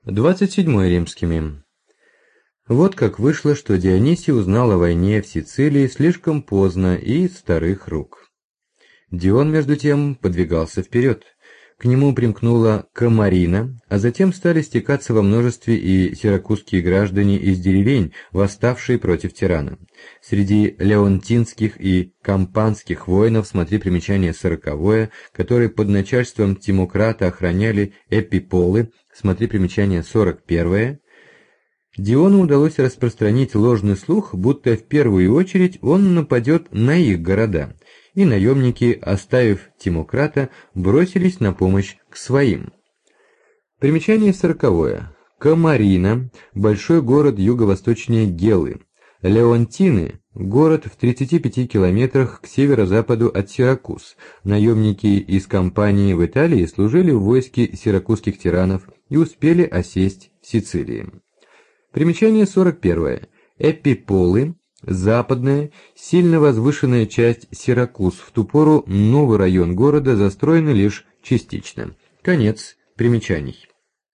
27 римскими. Вот как вышло, что Дионисий узнал о войне в Сицилии слишком поздно и из старых рук. Дион, между тем, подвигался вперед. К нему примкнула Камарина, а затем стали стекаться во множестве и сиракузские граждане из деревень, восставшие против тирана. Среди леонтинских и кампанских воинов, смотри примечание 40, которые под начальством Тимократа охраняли эпиполы, смотри примечание 41, Диону удалось распространить ложный слух, будто в первую очередь он нападет на их города, и наемники, оставив Тимократа, бросились на помощь к своим. Примечание 40. Камарина – большой город юго-восточнее Гелы. Леонтины – город в 35 километрах к северо-западу от Сиракуз. Наемники из кампании в Италии служили в войске сиракузских тиранов и успели осесть в Сицилии. Примечание 41. Эпиполы – западная, сильно возвышенная часть Сиракуз, в ту пору новый район города застроен лишь частично. Конец примечаний.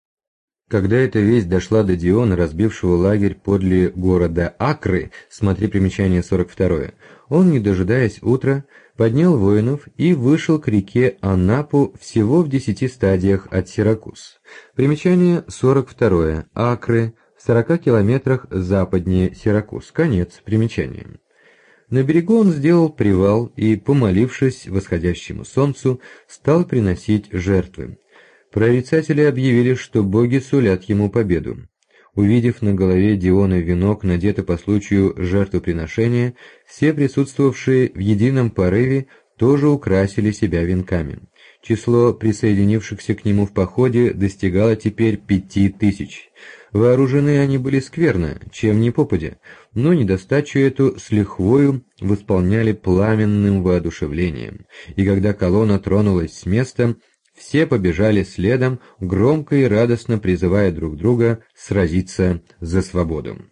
Когда эта весть дошла до Диона, разбившего лагерь подле города Акры, смотри примечание 42, он, не дожидаясь утра, поднял воинов и вышел к реке Анапу всего в 10 стадиях от Сиракуз. Примечание 42. Акры в 40 километрах западнее Сиракуз. Конец примечания. На берегу он сделал привал и, помолившись восходящему солнцу, стал приносить жертвы. Прорицатели объявили, что боги сулят ему победу. Увидев на голове Диона венок, надетый по случаю жертвоприношения, все присутствовавшие в едином порыве тоже украсили себя венками. Число присоединившихся к нему в походе достигало теперь 5000. Вооружены они были скверно, чем ни попадя, но недостачу эту с лихвою восполняли пламенным воодушевлением, и когда колонна тронулась с места, все побежали следом, громко и радостно призывая друг друга сразиться за свободу.